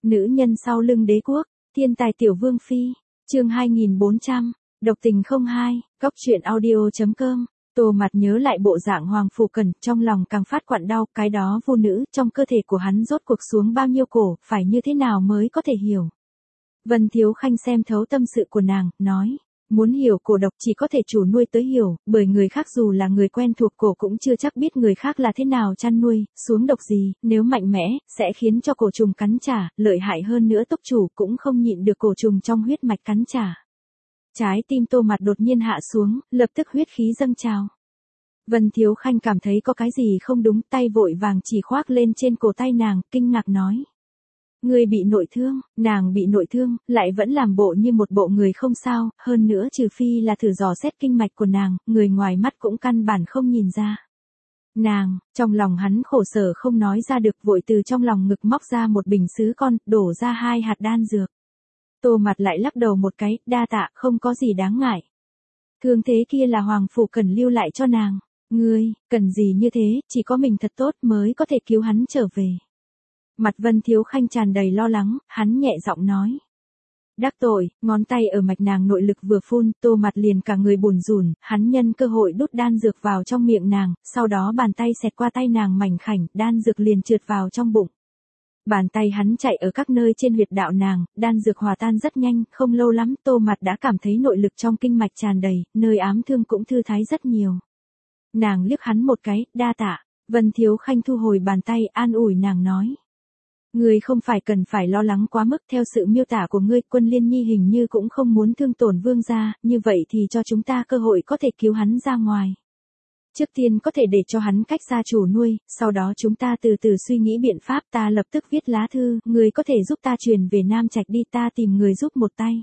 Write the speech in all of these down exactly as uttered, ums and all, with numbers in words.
Nữ nhân sau lưng đế quốc, thiên tài tiểu vương phi, chương hai nghìn bốn trăm, độc tình không hai, góc truyện audio.com. Tô Mạt nhớ lại bộ dạng Hoàng Phủ Cẩn, trong lòng càng phát quặn đau, cái đó vô nữ, trong cơ thể của hắn rốt cuộc xuống bao nhiêu cổ, phải như thế nào mới có thể hiểu. Vân Thiếu Khanh xem thấu tâm sự của nàng, nói, muốn hiểu cổ độc chỉ có thể chủ nuôi tới hiểu, bởi người khác dù là người quen thuộc cổ cũng chưa chắc biết người khác là thế nào chăn nuôi, xuống độc gì, nếu mạnh mẽ, sẽ khiến cho cổ trùng cắn trả, lợi hại hơn nữa tốc chủ cũng không nhịn được cổ trùng trong huyết mạch cắn trả. Trái tim Tô Mạt đột nhiên hạ xuống, lập tức huyết khí dâng trào. Vân Thiếu Khanh cảm thấy có cái gì không đúng, tay vội vàng chỉ khoác lên trên cổ tay nàng, kinh ngạc nói. Người bị nội thương, nàng bị nội thương, lại vẫn làm bộ như một bộ người không sao, hơn nữa trừ phi là thử dò xét kinh mạch của nàng, người ngoài mắt cũng căn bản không nhìn ra. Nàng, trong lòng hắn khổ sở không nói ra được, vội từ trong lòng ngực móc ra một bình sứ con, đổ ra hai hạt đan dược. Tô Mạt lại lắc đầu một cái, đa tạ, không có gì đáng ngại. Thương thế kia là Hoàng Phủ Cẩn lưu lại cho nàng. Ngươi, cần gì như thế, chỉ có mình thật tốt mới có thể cứu hắn trở về. Mặt Vân Thiếu Khanh tràn đầy lo lắng, hắn nhẹ giọng nói. Đắc tội, ngón tay ở mạch nàng nội lực vừa phun, Tô Mạt liền cả người bùn rùn, hắn nhân cơ hội đút đan dược vào trong miệng nàng, sau đó bàn tay xẹt qua tay nàng mảnh khảnh, đan dược liền trượt vào trong bụng. Bàn tay hắn chạy ở các nơi trên huyệt đạo nàng, đan dược hòa tan rất nhanh, không lâu lắm Tô Mạt đã cảm thấy nội lực trong kinh mạch tràn đầy, nơi ám thương cũng thư thái rất nhiều. Nàng liếc hắn một cái, đa tạ, Vân Thiếu Khanh thu hồi bàn tay an ủi nàng nói. Ngươi không phải cần phải lo lắng quá mức, theo sự miêu tả của ngươi, Quân Liên Nhi hình như cũng không muốn thương tổn vương gia, như vậy thì cho chúng ta cơ hội có thể cứu hắn ra ngoài. Trước tiên có thể để cho hắn cách gia chủ nuôi, sau đó chúng ta từ từ suy nghĩ biện pháp, ta lập tức viết lá thư, ngươi có thể giúp ta truyền về Nam Trạch đi, ta tìm người giúp một tay.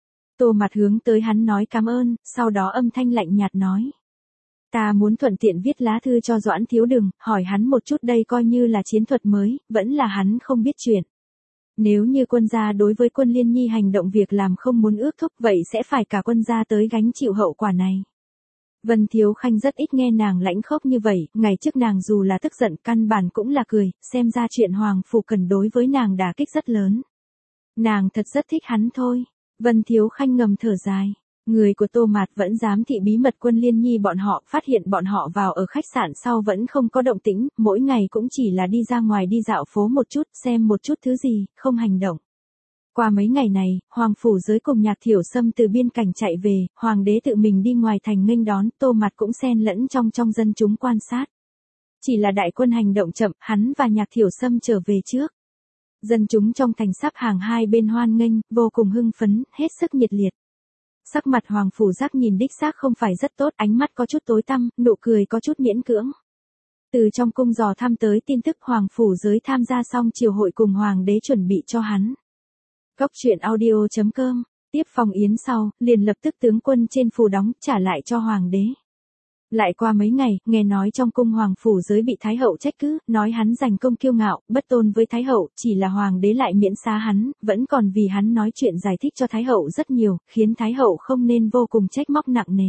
Tô Mạt hướng tới hắn nói cảm ơn, sau đó âm thanh lạnh nhạt nói. Ta muốn thuận tiện viết lá thư cho Doãn Thiếu Đừng, hỏi hắn một chút, đây coi như là chiến thuật mới, vẫn là hắn không biết chuyện. Nếu như quân gia đối với Quân Liên Nhi hành động việc làm không muốn ước thúc, vậy sẽ phải cả quân gia tới gánh chịu hậu quả này. Vân Thiếu Khanh rất ít nghe nàng lãnh khốc như vậy, ngày trước nàng dù là tức giận căn bản cũng là cười, xem ra chuyện Hoàng Phủ Cẩn đối với nàng đả kích rất lớn. Nàng thật rất thích hắn thôi. Vân Thiếu Khanh ngầm thở dài. Người của Tô Mạt vẫn dám thị bí mật Quân Liên Nhi bọn họ, phát hiện bọn họ vào ở khách sạn sau vẫn không có động tĩnh, mỗi ngày cũng chỉ là đi ra ngoài đi dạo phố một chút, xem một chút thứ gì, không hành động. Qua mấy ngày này, Hoàng Phủ Giới cùng Nhạc Thiểu Sâm từ biên cảnh chạy về, Hoàng đế tự mình đi ngoài thành nghênh đón, Tô Mạt cũng xen lẫn trong trong dân chúng quan sát. Chỉ là đại quân hành động chậm, hắn và Nhạc Thiểu Sâm trở về trước. Dân chúng trong thành sắp hàng hai bên hoan nghênh, vô cùng hưng phấn, hết sức nhiệt liệt. Sắc mặt Hoàng Phủ Giác nhìn đích xác không phải rất tốt, ánh mắt có chút tối tăm, nụ cười có chút miễn cưỡng. Từ trong cung dò thăm tới tin tức Hoàng Phủ Giới tham gia xong triều hội cùng Hoàng đế chuẩn bị cho hắn. Góc truyện audio.com, tiếp phòng yến sau, liền lập tức tướng quân trên phủ đóng, trả lại cho Hoàng đế. Lại qua mấy ngày, nghe nói trong cung Hoàng Phủ Giới bị Thái Hậu trách cứ, nói hắn giành công kiêu ngạo, bất tôn với Thái Hậu, chỉ là Hoàng đế lại miễn xá hắn, vẫn còn vì hắn nói chuyện giải thích cho Thái Hậu rất nhiều, khiến Thái Hậu không nên vô cùng trách móc nặng nề.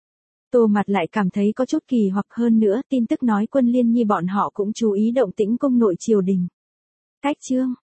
Tô Mạt lại cảm thấy có chút kỳ hoặc, hơn nữa, tin tức nói Quân Liên Nhi bọn họ cũng chú ý động tĩnh cung nội triều đình. Cách chương,